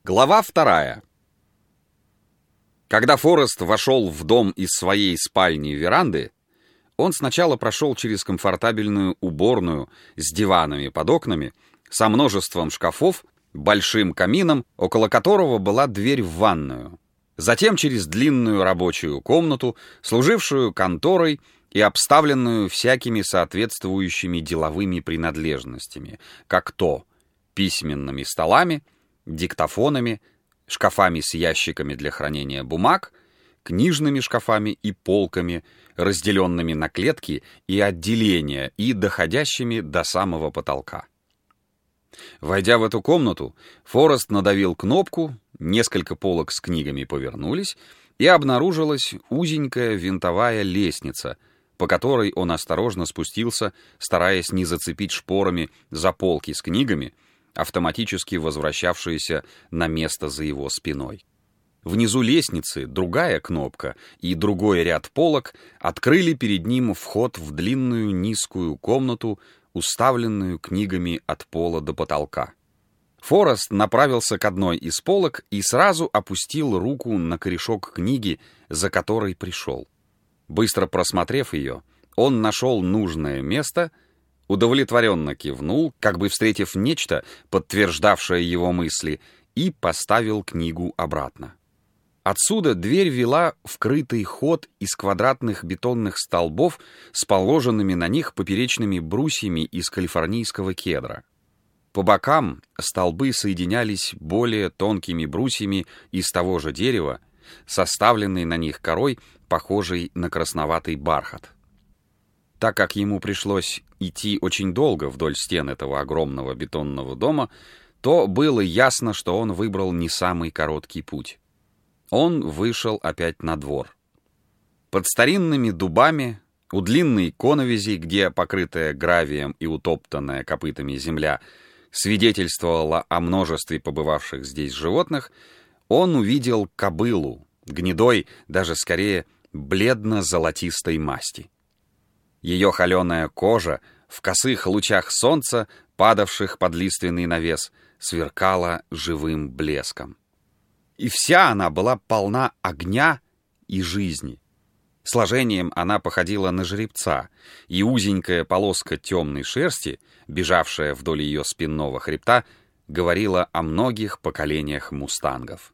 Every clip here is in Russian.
Глава 2. Когда Форест вошел в дом из своей спальни-веранды, он сначала прошел через комфортабельную уборную с диванами под окнами, со множеством шкафов, большим камином, около которого была дверь в ванную. Затем через длинную рабочую комнату, служившую конторой и обставленную всякими соответствующими деловыми принадлежностями, как то письменными столами, диктофонами, шкафами с ящиками для хранения бумаг, книжными шкафами и полками, разделенными на клетки и отделения и доходящими до самого потолка. Войдя в эту комнату, Форест надавил кнопку, несколько полок с книгами повернулись, и обнаружилась узенькая винтовая лестница, по которой он осторожно спустился, стараясь не зацепить шпорами за полки с книгами, автоматически возвращавшиеся на место за его спиной. Внизу лестницы другая кнопка и другой ряд полок открыли перед ним вход в длинную низкую комнату, уставленную книгами от пола до потолка. Форест направился к одной из полок и сразу опустил руку на корешок книги, за которой пришел. Быстро просмотрев ее, он нашел нужное место, удовлетворенно кивнул, как бы встретив нечто, подтверждавшее его мысли, и поставил книгу обратно. Отсюда дверь вела в крытый ход из квадратных бетонных столбов с положенными на них поперечными брусьями из калифорнийского кедра. По бокам столбы соединялись более тонкими брусьями из того же дерева, составленной на них корой, похожей на красноватый бархат. Так как ему пришлось идти очень долго вдоль стен этого огромного бетонного дома, то было ясно, что он выбрал не самый короткий путь. Он вышел опять на двор. Под старинными дубами, у длинной коновизи, где покрытая гравием и утоптанная копытами земля свидетельствовала о множестве побывавших здесь животных, он увидел кобылу, гнедой, даже скорее бледно-золотистой масти. Ее холеная кожа в косых лучах солнца, падавших под лиственный навес, сверкала живым блеском. И вся она была полна огня и жизни. Сложением она походила на жеребца, и узенькая полоска темной шерсти, бежавшая вдоль ее спинного хребта, говорила о многих поколениях мустангов.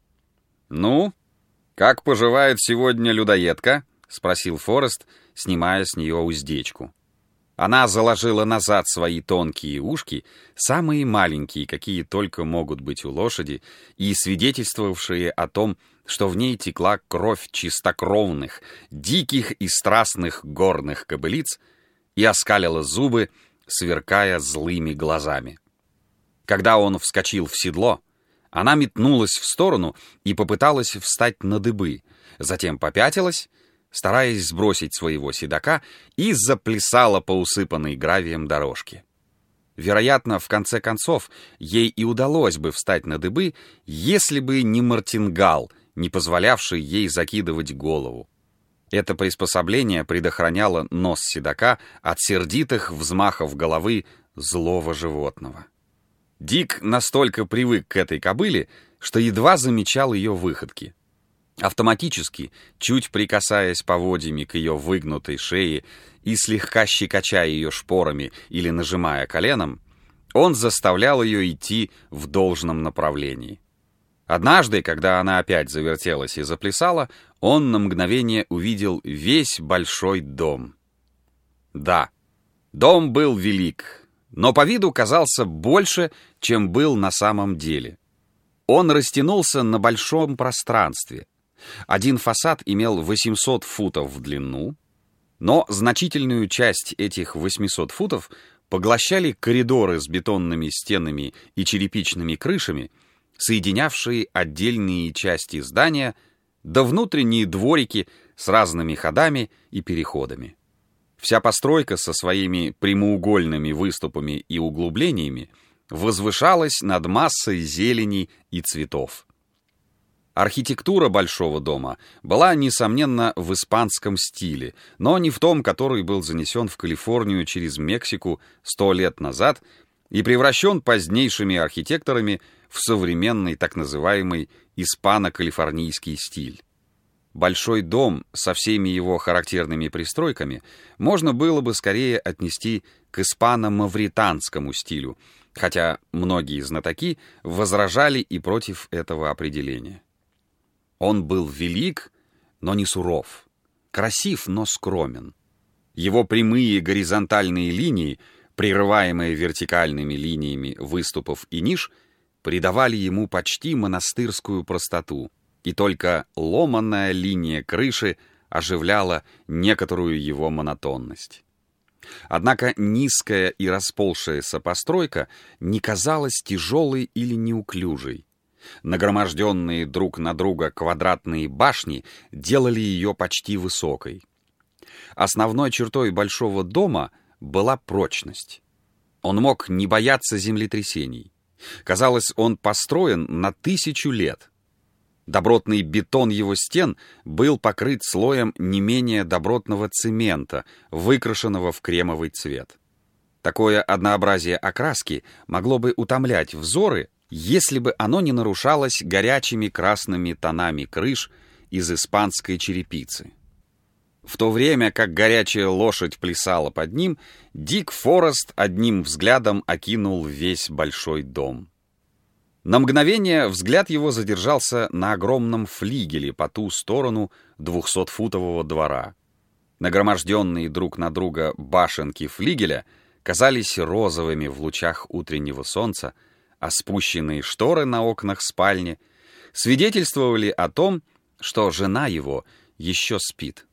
«Ну, как поживает сегодня людоедка?» — спросил Форест, снимая с нее уздечку. Она заложила назад свои тонкие ушки, самые маленькие, какие только могут быть у лошади, и свидетельствовавшие о том, что в ней текла кровь чистокровных, диких и страстных горных кобылиц, и оскалила зубы, сверкая злыми глазами. Когда он вскочил в седло, она метнулась в сторону и попыталась встать на дыбы, затем попятилась, стараясь сбросить своего седока, и заплясала по усыпанной гравием дорожке. Вероятно, в конце концов, ей и удалось бы встать на дыбы, если бы не мартингал, не позволявший ей закидывать голову. Это приспособление предохраняло нос седока от сердитых взмахов головы злого животного. Дик настолько привык к этой кобыле, что едва замечал ее выходки. Автоматически, чуть прикасаясь поводьями к ее выгнутой шее и слегка щекоча ее шпорами или нажимая коленом, он заставлял ее идти в должном направлении. Однажды, когда она опять завертелась и заплясала, он на мгновение увидел весь большой дом. Да, дом был велик, но по виду казался больше, чем был на самом деле. Он растянулся на большом пространстве. Один фасад имел 800 футов в длину, но значительную часть этих 800 футов поглощали коридоры с бетонными стенами и черепичными крышами, соединявшие отдельные части здания, да внутренние дворики с разными ходами и переходами. Вся постройка со своими прямоугольными выступами и углублениями возвышалась над массой зелени и цветов. Архитектура большого дома была, несомненно, в испанском стиле, но не в том, который был занесен в Калифорнию через Мексику 100 лет назад и превращен позднейшими архитекторами в современный так называемый испано-калифорнийский стиль. Большой дом со всеми его характерными пристройками можно было бы скорее отнести к испано-мавританскому стилю, хотя многие знатоки возражали и против этого определения. Он был велик, но не суров, красив, но скромен. Его прямые горизонтальные линии, прерываемые вертикальными линиями выступов и ниш, придавали ему почти монастырскую простоту, и только ломаная линия крыши оживляла некоторую его монотонность. Однако низкая и расползшаяся постройка не казалась тяжелой или неуклюжей. Нагроможденные друг на друга квадратные башни делали ее почти высокой. Основной чертой большого дома была прочность. Он мог не бояться землетрясений. Казалось, он построен на 1000 лет. Добротный бетон его стен был покрыт слоем не менее добротного цемента, выкрашенного в кремовый цвет. Такое однообразие окраски могло бы утомлять взоры, если бы оно не нарушалось горячими красными тонами крыш из испанской черепицы. В то время как горячая лошадь плясала под ним, Дик Форест одним взглядом окинул весь большой дом. На мгновение взгляд его задержался на огромном флигеле по ту сторону 200-футового двора. Нагроможденные друг на друга башенки флигеля казались розовыми в лучах утреннего солнца, а спущенные шторы на окнах спальни свидетельствовали о том, что жена его еще спит.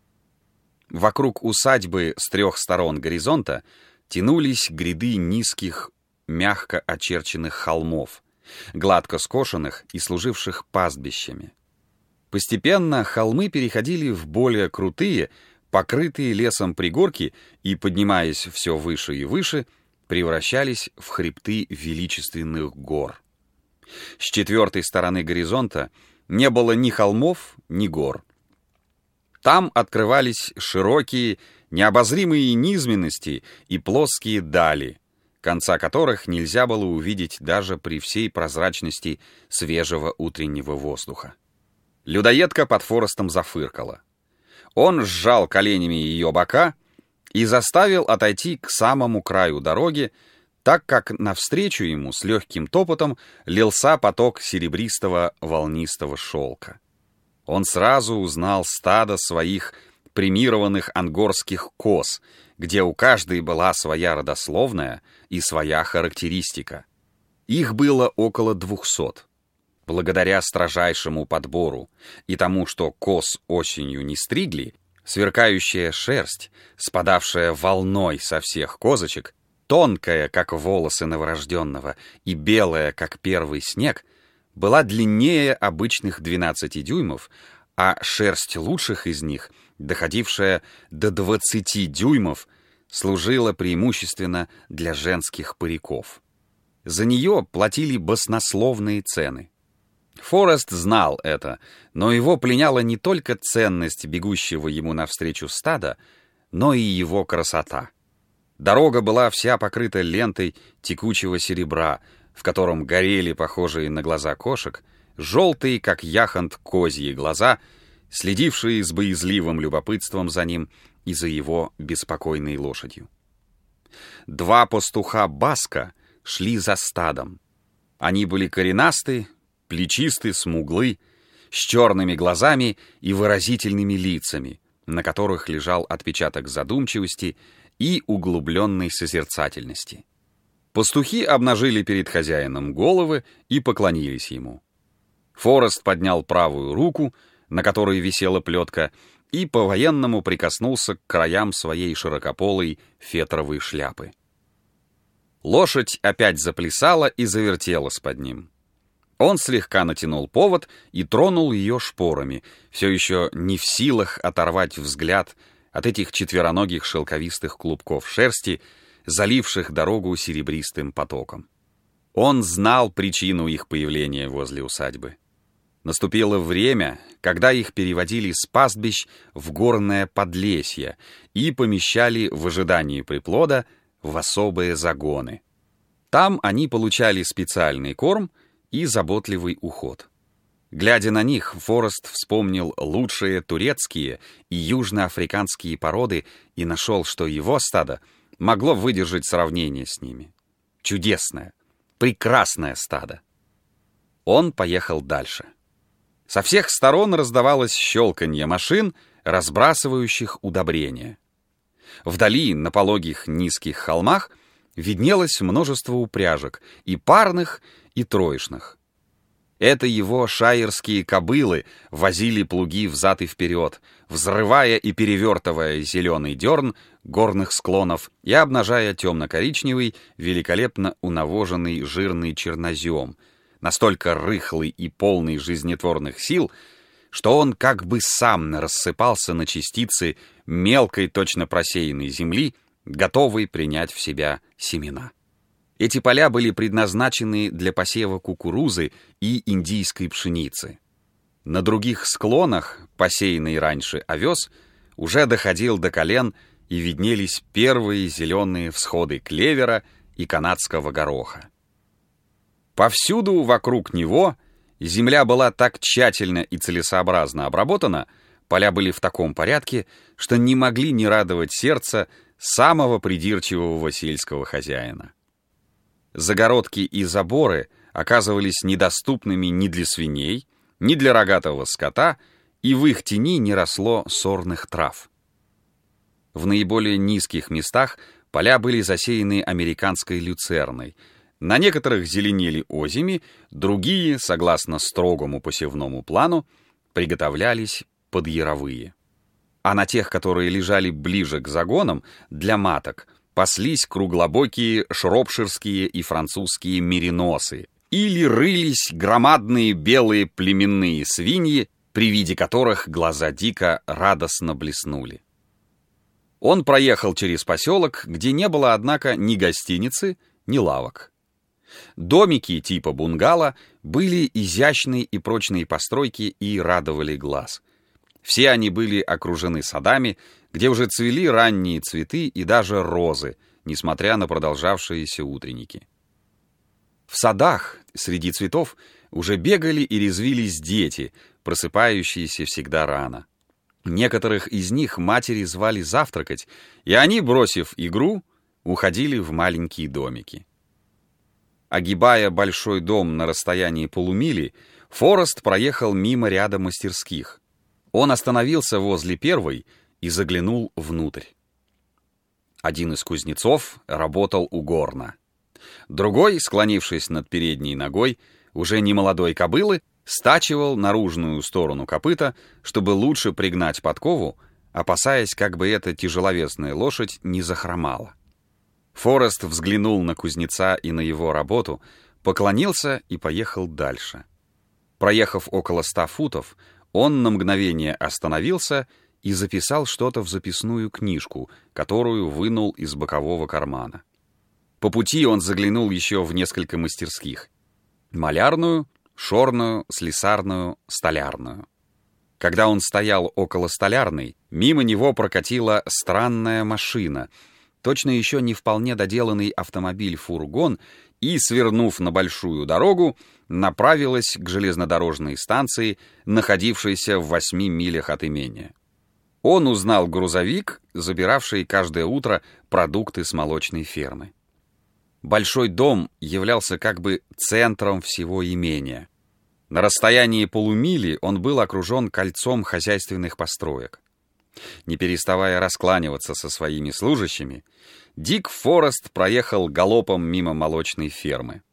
Вокруг усадьбы с 3 сторон горизонта тянулись гряды низких, мягко очерченных холмов, гладко скошенных и служивших пастбищами. Постепенно холмы переходили в более крутые, покрытые лесом пригорки и, поднимаясь все выше и выше, превращались в хребты величественных гор. С 4 стороны горизонта не было ни холмов, ни гор. Там открывались широкие, необозримые низменности и плоские дали, конца которых нельзя было увидеть даже при всей прозрачности свежего утреннего воздуха. Людоедка под Форестом зафыркала. Он сжал коленями ее бока и заставил отойти к самому краю дороги, так как навстречу ему с легким топотом лился поток серебристого волнистого шелка. Он сразу узнал стадо своих премированных ангорских коз, где у каждой была своя родословная и своя характеристика. Их было около 200. Благодаря строжайшему подбору и тому, что коз осенью не стригли, сверкающая шерсть, спадавшая волной со всех козочек, тонкая, как волосы новорожденного, и белая, как первый снег, была длиннее обычных 12 дюймов, а шерсть лучших из них, доходившая до 20 дюймов, служила преимущественно для женских париков. За нее платили баснословные цены. Форест знал это, но его пленяла не только ценность бегущего ему навстречу стада, но и его красота. Дорога была вся покрыта лентой текучего серебра, в котором горели похожие на глаза кошек, желтые, как яхонт, козьи глаза, следившие с боязливым любопытством за ним и за его беспокойной лошадью. 2 пастуха Баска шли за стадом. Они были коренасты, плечисты, смуглы, с черными глазами и выразительными лицами, на которых лежал отпечаток задумчивости и углубленной созерцательности. Пастухи обнажили перед хозяином головы и поклонились ему. Форест поднял правую руку, на которой висела плетка, и по-военному прикоснулся к краям своей широкополой фетровой шляпы. Лошадь опять заплясала и завертелась под ним. Он слегка натянул повод и тронул ее шпорами, все еще не в силах оторвать взгляд от этих четвероногих шелковистых клубков шерсти, заливших дорогу серебристым потоком. Он знал причину их появления возле усадьбы. Наступило время, когда их переводили с пастбищ в горное подлесье и помещали в ожидании приплода в особые загоны. Там они получали специальный корм и заботливый уход. Глядя на них, Форест вспомнил лучшие турецкие и южноафриканские породы и нашел, что его стадо могло выдержать сравнение с ними. Чудесное, прекрасное стадо. Он поехал дальше. Со всех сторон раздавалось щелканье машин, разбрасывающих удобрения. Вдали, на пологих низких холмах, виднелось множество упряжек, и парных, и троечных. Это его шайерские кобылы возили плуги взад и вперед, взрывая и перевертывая зеленый дерн горных склонов и обнажая темно-коричневый, великолепно унавоженный жирный чернозем, настолько рыхлый и полный жизнетворных сил, что он как бы сам рассыпался на частицы мелкой, точно просеянной земли, готовой принять в себя семена. Эти поля были предназначены для посева кукурузы и индийской пшеницы. На других склонах, посеянный раньше овес, уже доходил до колен и виднелись первые зеленые всходы клевера и канадского гороха. Повсюду вокруг него земля была так тщательно и целесообразно обработана, поля были в таком порядке, что не могли не радовать сердце самого придирчивого сельского хозяина. Загородки и заборы оказывались недоступными ни для свиней, ни для рогатого скота, и в их тени не росло сорных трав. В наиболее низких местах поля были засеяны американской люцерной. На некоторых зеленели озими, другие, согласно строгому посевному плану, приготовлялись под яровые. А на тех, которые лежали ближе к загонам, для маток, паслись круглобокие шропширские и французские мериносы, или рылись громадные белые племенные свиньи, при виде которых глаза Дика радостно блеснули. Он проехал через поселок, где не было, однако, ни гостиницы, ни лавок. Домики типа бунгало были изящные и прочные постройки и радовали глаз. Все они были окружены садами, где уже цвели ранние цветы и даже розы, несмотря на продолжавшиеся утренники. В садах среди цветов уже бегали и резвились дети, просыпающиеся всегда рано. Некоторых из них матери звали завтракать, и они, бросив игру, уходили в маленькие домики. Огибая большой дом на расстоянии полумили, Форест проехал мимо ряда мастерских. Он остановился возле первой и заглянул внутрь. Один из кузнецов работал у горна. Другой, склонившись над передней ногой, уже немолодой кобылы, стачивал наружную сторону копыта, чтобы лучше пригнать подкову, опасаясь, как бы эта тяжеловесная лошадь не захромала. Форест взглянул на кузнеца и на его работу, поклонился и поехал дальше. Проехав около 100 футов, он на мгновение остановился и записал что-то в записную книжку, которую вынул из бокового кармана. По пути он заглянул еще в несколько мастерских: малярную, шорную, слесарную, столярную. Когда он стоял около столярной, мимо него прокатила странная машина, точно еще не вполне доделанный автомобиль-фургон, и, свернув на большую дорогу, направилась к железнодорожной станции, находившейся в 8 милях от имения. Он узнал грузовик, забиравший каждое утро продукты с молочной фермы. Большой дом являлся как бы центром всего имения. На расстоянии полумили он был окружен кольцом хозяйственных построек. Не переставая раскланиваться со своими служащими, Дик Форест проехал галопом мимо молочной фермы.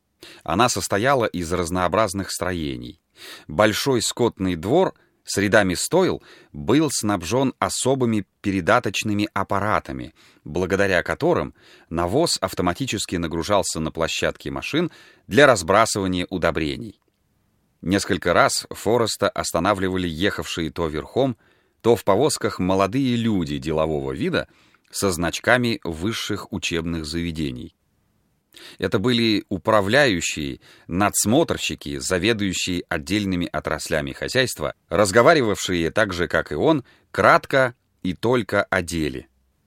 Она состояла из разнообразных строений. Большой скотный двор с рядами стойл был снабжен особыми передаточными аппаратами, благодаря которым навоз автоматически нагружался на площадке машин для разбрасывания удобрений. Несколько раз Фореста останавливали ехавшие то верхом, то в повозках молодые люди делового вида со значками высших учебных заведений. Это были управляющие, надсмотрщики, заведующие отдельными отраслями хозяйства, разговаривавшие так же, как и он, кратко и только о деле.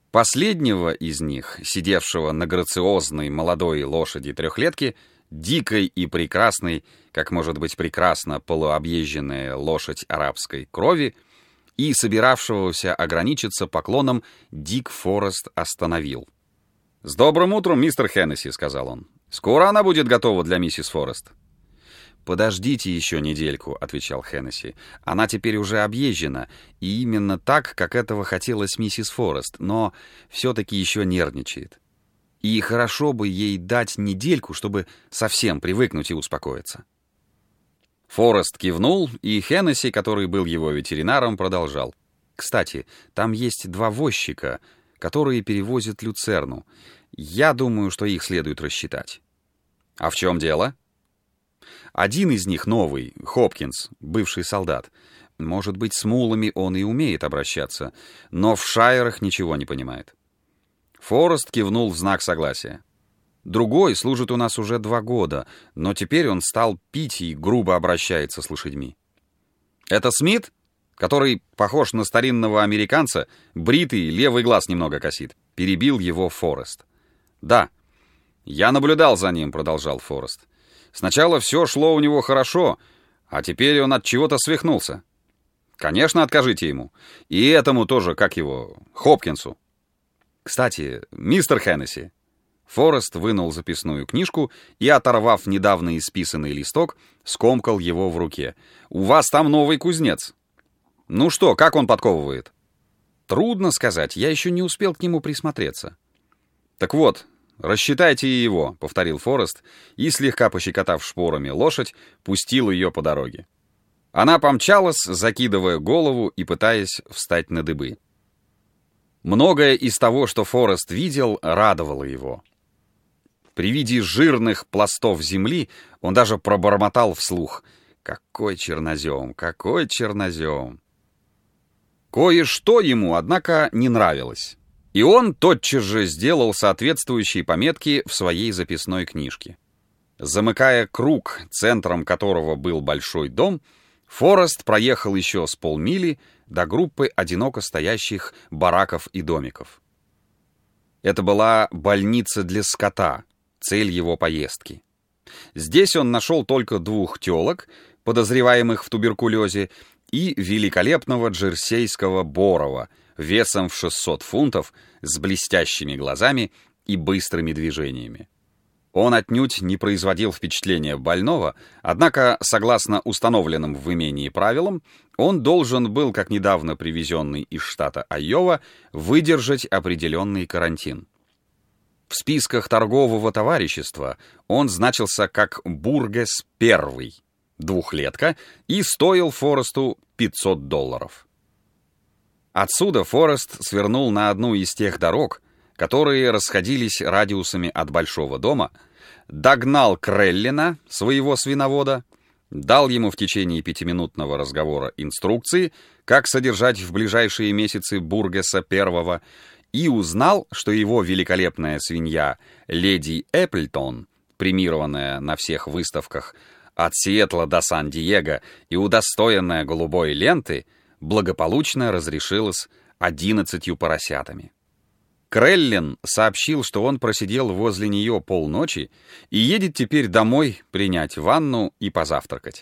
Последнего из них, сидевшего на грациозной молодой лошади трехлетки, дикой и прекрасной, как может быть прекрасна полуобъезженная лошадь арабской крови, и собиравшегося ограничиться поклоном, Дик Форест остановил. «С добрым утром, мистер Хеннесси», — сказал он. «Скоро она будет готова для миссис Форест». «Подождите еще недельку», — отвечал Хеннесси. «Она теперь уже объезжена, и именно так, как этого хотелось миссис Форест, но все-таки еще нервничает. И хорошо бы ей дать недельку, чтобы совсем привыкнуть и успокоиться». Форест кивнул, и Хеннесси, который был его ветеринаром, продолжал. «Кстати, там есть 2 возчика, которые перевозят люцерну. Я думаю, что их следует рассчитать». «А в чем дело?» «Один из них новый, Хопкинс, бывший солдат. Может быть, с мулами он и умеет обращаться, но в шайерах ничего не понимает». Форест кивнул в знак согласия. «Другой служит у нас уже 2 года, но теперь он стал пить и грубо обращается с лошадьми». «Это Смит, который похож на старинного американца, бритый, левый глаз немного косит?» — перебил его Форест. «Да, я наблюдал за ним», — продолжал Форест. «Сначала все шло у него хорошо, а теперь он от чего-то свихнулся. Конечно, откажите ему. И этому тоже, как его, Хопкинсу. Кстати, мистер Хеннесси». Форест вынул записную книжку и, оторвав недавно исписанный листок, скомкал его в руке. «У вас там новый кузнец. Ну что, как он подковывает?» «Трудно сказать, я еще не успел к нему присмотреться». «Так вот, рассчитайте и его», — повторил Форест, и, слегка пощекотав шпорами лошадь, пустил ее по дороге. Она помчалась, закидывая голову и пытаясь встать на дыбы. Многое из того, что Форест видел, радовало его. При виде жирных пластов земли он даже пробормотал вслух: «Какой чернозем! Какой чернозем!» Кое-что ему, однако, не нравилось. И он тотчас же сделал соответствующие пометки в своей записной книжке. Замыкая круг, центром которого был большой дом, Форест проехал еще с полмили до группы одиноко стоящих бараков и домиков. Это была больница для скота, цель его поездки. Здесь он нашел только 2 телок, подозреваемых в туберкулезе, и великолепного джерсейского борова, весом в 600 фунтов, с блестящими глазами и быстрыми движениями. Он отнюдь не производил впечатления больного, однако, согласно установленным в имении правилам, он должен был, как недавно привезенный из штата Айова, выдержать определенный карантин. В списках торгового товарищества он значился как Бургес I, 2-летка, и стоил Форесту $500. Отсюда Форест свернул на одну из тех дорог, которые расходились радиусами от большого дома, догнал Креллина, своего свиновода, дал ему в течение 5-минутного разговора инструкции, как содержать в ближайшие месяцы Бургеса I, и узнал, что его великолепная свинья леди Эпплтон, премированная на всех выставках от Сиэтла до Сан-Диего и удостоенная голубой ленты, благополучно разрешилась 11 поросятами. Креллин сообщил, что он просидел возле нее полночи и едет теперь домой принять ванну и позавтракать.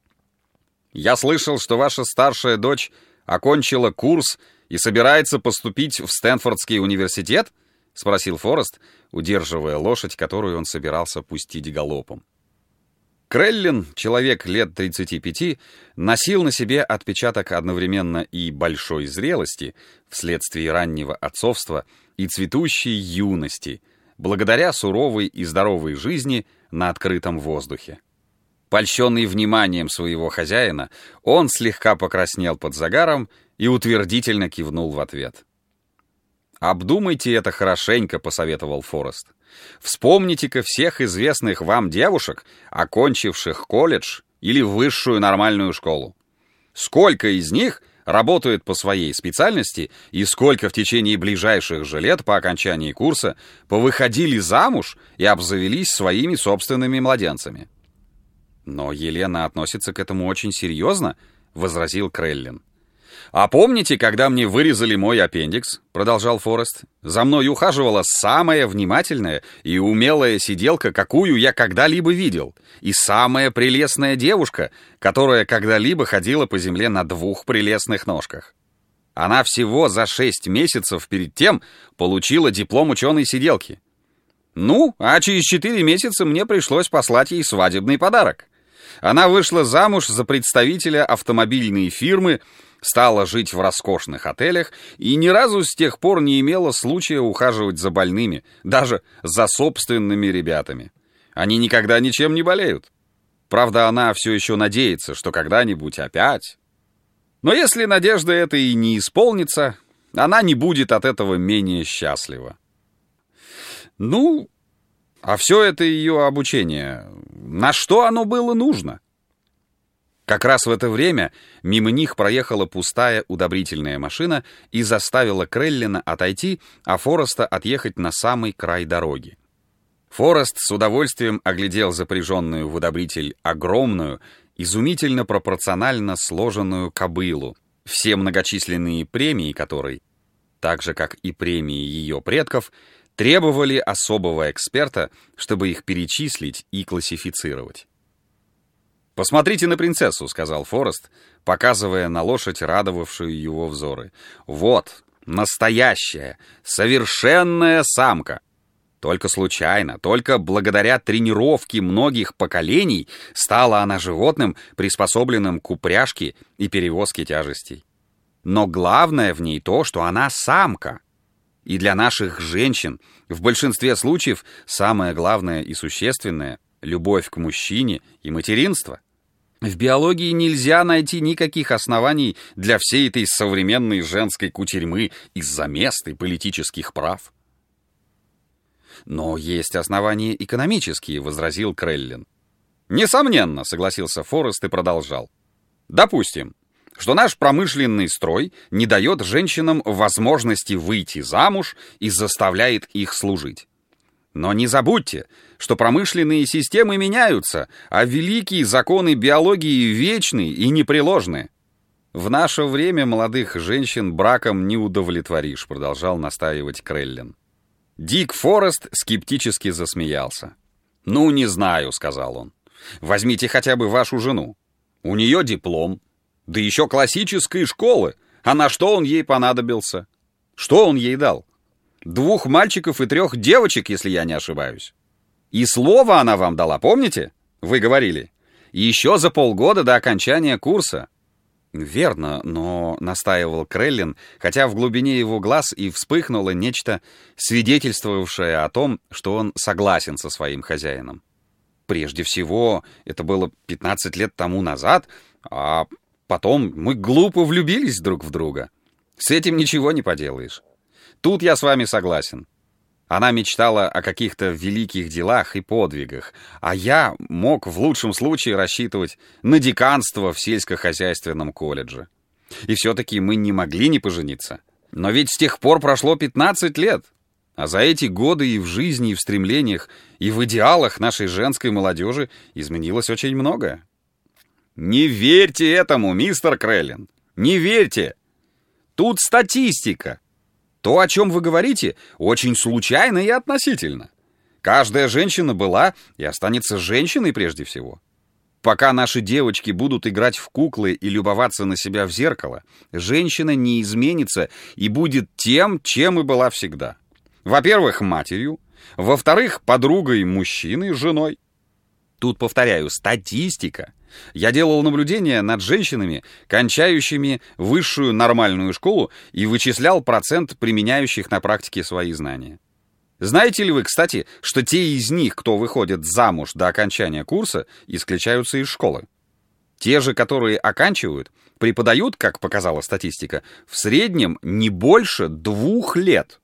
«Я слышал, что ваша старшая дочь окончила курс и собирается поступить в Стэнфордский университет?» — спросил Форест, удерживая лошадь, которую он собирался пустить галопом. Креллин, человек лет 35, носил на себе отпечаток одновременно и большой зрелости, вследствие раннего отцовства, и цветущей юности, благодаря суровой и здоровой жизни на открытом воздухе. Польщенный вниманием своего хозяина, он слегка покраснел под загаром и утвердительно кивнул в ответ. «Обдумайте это хорошенько», — посоветовал Форест. «Вспомните-ка всех известных вам девушек, окончивших колледж или высшую нормальную школу. Сколько из них работают по своей специальности и сколько в течение ближайших же лет по окончании курса повыходили замуж и обзавелись своими собственными младенцами?» «Но Елена относится к этому очень серьезно», — возразил Креллин. «А помните, когда мне вырезали мой аппендикс?» — продолжал Форест. «За мной ухаживала самая внимательная и умелая сиделка, какую я когда-либо видел, и самая прелестная девушка, которая когда-либо ходила по земле на 2 прелестных ножках. Она всего за 6 месяцев перед тем получила диплом ученой-сиделки. Ну, а через 4 месяца мне пришлось послать ей свадебный подарок. Она вышла замуж за представителя автомобильной фирмы, стала жить в роскошных отелях и ни разу с тех пор не имела случая ухаживать за больными, даже за собственными ребятами. Они никогда ничем не болеют. Правда, она все еще надеется, что когда-нибудь опять. Но если надежда эта и не исполнится, она не будет от этого менее счастлива. Ну, а все это ее обучение, на что оно было нужно? Как раз в это время мимо них проехала пустая удобрительная машина и заставила Креллина отойти, а Фореста отъехать на самый край дороги. Форест с удовольствием оглядел запряженную в удобритель огромную, изумительно пропорционально сложенную кобылу, все многочисленные премии которой, так же как и премии ее предков, требовали особого эксперта, чтобы их перечислить и классифицировать. «Посмотрите на принцессу», — сказал Форест, показывая на лошадь, радовавшую его взоры. «Вот, настоящая, совершенная самка. Только случайно, только благодаря тренировке многих поколений стала она животным, приспособленным к упряжке и перевозке тяжестей. Но главное в ней то, что она самка. И для наших женщин в большинстве случаев самое главное и существенное — любовь к мужчине и материнство. В биологии нельзя найти никаких оснований для всей этой современной женской кутерьмы из-за мест и политических прав». «Но есть основания экономические», — возразил Креллин. «Несомненно», — согласился Форест и продолжал. «Допустим, что наш промышленный строй не дает женщинам возможности выйти замуж и заставляет их служить. Но не забудьте, что промышленные системы меняются, а великие законы биологии вечны и непреложны. В наше время молодых женщин браком не удовлетворишь», — продолжал настаивать Креллин. Дик Форест скептически засмеялся. «Ну, не знаю», — сказал он. «Возьмите хотя бы вашу жену. У нее диплом, да еще классической школы. А на что он ей понадобился? Что он ей дал? 2 мальчиков и 3 девочек, если я не ошибаюсь. И слово она вам дала, помните? Вы говорили. Еще за полгода до окончания курса». «Верно, но», — настаивал Креллин, хотя в глубине его глаз и вспыхнуло нечто, свидетельствовавшее о том, что он согласен со своим хозяином. «Прежде всего, это было 15 лет тому назад, а потом мы глупо влюбились друг в друга. С этим ничего не поделаешь. Тут я с вами согласен. Она мечтала о каких-то великих делах и подвигах, а я мог в лучшем случае рассчитывать на деканство в сельскохозяйственном колледже. И все-таки мы не могли не пожениться. Но ведь с тех пор прошло 15 лет, а за эти годы и в жизни, и в стремлениях, и в идеалах нашей женской молодежи изменилось очень многое». «Не верьте этому, мистер Креллин, не верьте! Тут статистика. То, о чем вы говорите, очень случайно и относительно. Каждая женщина была и останется женщиной прежде всего. Пока наши девочки будут играть в куклы и любоваться на себя в зеркало, женщина не изменится и будет тем, чем и была всегда. Во-первых, матерью, во-вторых, подругой мужчины, женой. Тут, повторяю, статистика. Я делал наблюдения над женщинами, кончающими высшую нормальную школу, и вычислял процент применяющих на практике свои знания. Знаете ли вы, кстати, что те из них, кто выходит замуж до окончания курса, исключаются из школы? Те же, которые оканчивают, преподают, как показала статистика, в среднем не больше 2 лет.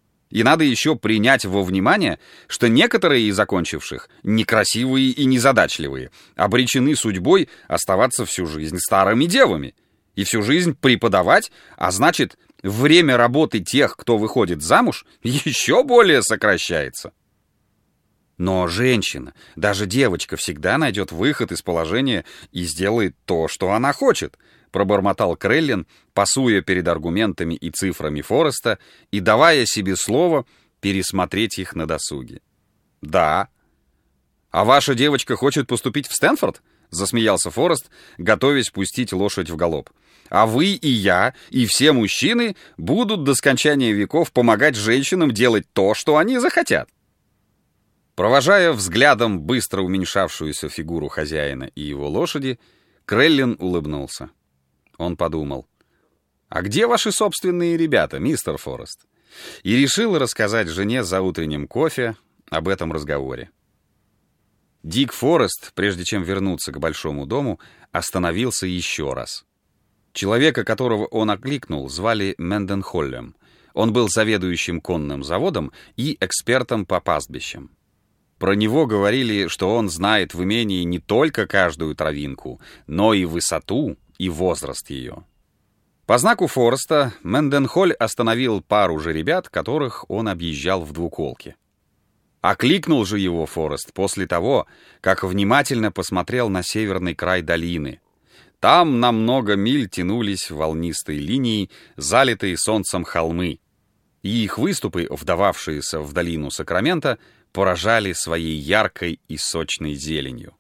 И надо еще принять во внимание, что некоторые из окончивших, некрасивые и незадачливые, обречены судьбой оставаться всю жизнь старыми девами и всю жизнь преподавать, а значит, время работы тех, кто выходит замуж, еще более сокращается. Но женщина, даже девочка, всегда найдет выход из положения и сделает то, что она хочет. пробормотал Креллин, пасуя перед аргументами и цифрами Фореста и давая себе слово пересмотреть их на досуге. «Да». «А ваша девочка хочет поступить в Стэнфорд?» — засмеялся Форест, готовясь пустить лошадь в галоп. «А вы и я, и все мужчины будут до скончания веков помогать женщинам делать то, что они захотят». Провожая взглядом быстро уменьшавшуюся фигуру хозяина и его лошади, Креллин улыбнулся. Он подумал: «А где ваши собственные ребята, мистер Форест?» И решил рассказать жене за утренним кофе об этом разговоре. Дик Форест, прежде чем вернуться к большому дому, остановился еще раз. Человека, которого он окликнул, звали Менденхоллем. Он был заведующим конным заводом и экспертом по пастбищам. Про него говорили, что он знает в имении не только каждую травинку, но и высоту и возраст ее. По знаку Фореста Менденхоль остановил пару жеребят, которых он объезжал в двуколке. Окликнул же его Форест после того, как внимательно посмотрел на северный край долины. Там на много миль тянулись волнистой линией, залитые солнцем холмы, и их выступы, вдававшиеся в долину Сакрамента, поражали своей яркой и сочной зеленью.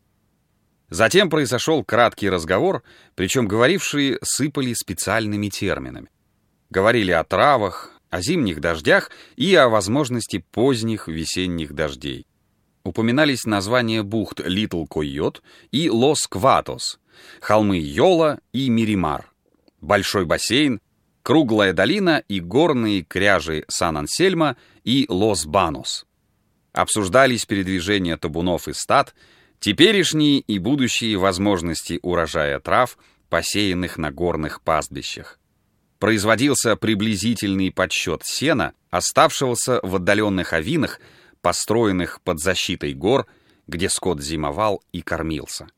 Затем произошел краткий разговор, причем говорившие сыпали специальными терминами. Говорили о травах, о зимних дождях и о возможности поздних весенних дождей. Упоминались названия бухт Литл Койот и Лос Кватос, холмы Йола и Миримар, большой бассейн, круглая долина и горные кряжи Сан-Ансельмо и Лос-Банос. Обсуждались передвижения табунов и стад, теперешние и будущие возможности урожая трав, посеянных на горных пастбищах. Производился приблизительный подсчет сена, оставшегося в отдаленных авинах, построенных под защитой гор, где скот зимовал и кормился.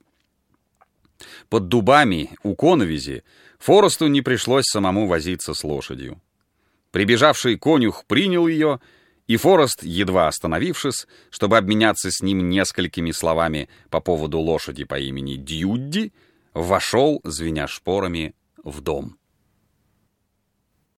Под дубами у коновизи Форесту не пришлось самому возиться с лошадью. Прибежавший конюх принял ее, и Форест, едва остановившись, чтобы обменяться с ним несколькими словами по поводу лошади по имени Дьюдди, вошел, звеня шпорами, в дом.